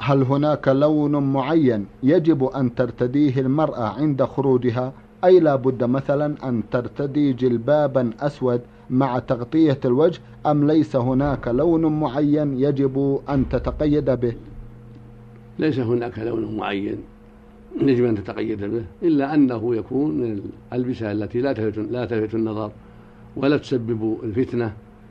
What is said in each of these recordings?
هل هناك لون معين يجب أن ترتديه المرأة عند خروجها، أي لا بد مثلا أن ترتدي جلبابا أسود مع تغطية الوجه، أم ليس هناك لون معين يجب أن تتقيد به؟ ليس هناك لون معين يجب أن تتقيد به، إلا أنه يكون من الألبسة التي لا تلفت النظر ولا تسبب الفتنة،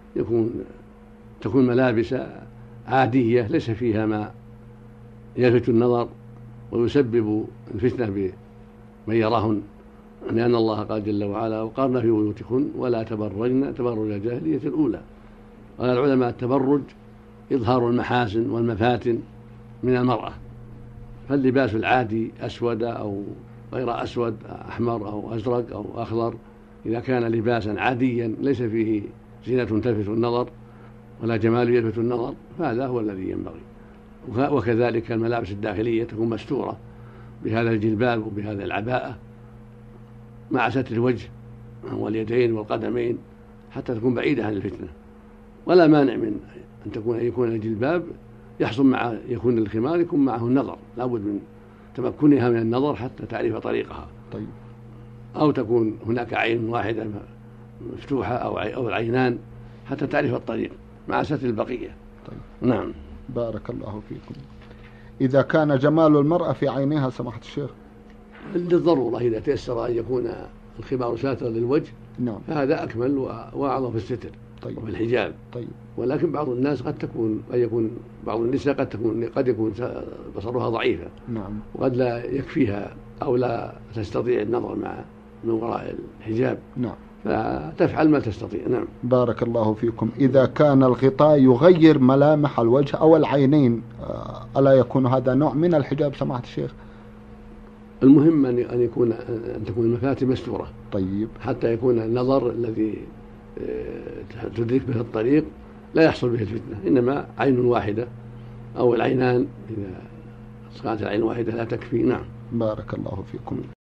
تكون ملابس عادية ليس فيها ما يلفت النظر ويسبب الفتنة بمن يراهن، لأن الله قال جل وعلا: وقرن في بيوتكن ولا تبرجن تبرج الجاهلية الأولى. قال العلماء: التبرج إظهار المحاسن والمفاتن من المرأة، فاللباس العادي أسود أو غير أسود، أحمر أو أزرق أو أخضر، إذا كان لباسا عاديا ليس فيه زينة تلفت النظر ولا جمال يلفت النظر فهذا هو الذي ينبغي. وكذلك الملابس الداخلية تكون مستورة بهذا الجلباب وبهذا العباءة مع ستر الوجه واليدين والقدمين حتى تكون بعيدة عن الفتنة. ولا مانع من أن يكون الجلباب يكون الخمار يكون معه النظر، لا بد من تمكنها من النظر حتى تعرف طريقها. طيب. أو تكون هناك عين واحدة مفتوحة أو العينان حتى تعرف الطريق مع ستر البقية. طيب. نعم. بارك الله فيكم. إذا كان جمال المرأة في عينها سماحة الشيخ؟ للضرورة، إذا تيسر أن يكون الخمار ساترا للوجه نعم. فهذا أكمل وأعظم في الستر. طيب. وفي الحجاب. طيب. ولكن بعض الناس بعض النساء قد يكون بصرها ضعيفة. نعم. وقد لا يكفيها أو لا تستطيع النظر من وراء الحجاب. نعم. فتفعل ما تستطيع. نعم. بارك الله فيكم. إذا كان الغطاء يغير ملامح الوجه أو العينين ألا يكون هذا نوع من الحجاب سماحة الشيخ؟ المهم أن تكون المفاتن مستورة. طيب. حتى يكون النظر الذي تدرك به الطريق لا يحصل به الفتنة، إنما عين واحدة أو العينان، إذا كانت العين واحدة لا تكفي. نعم. بارك الله فيكم.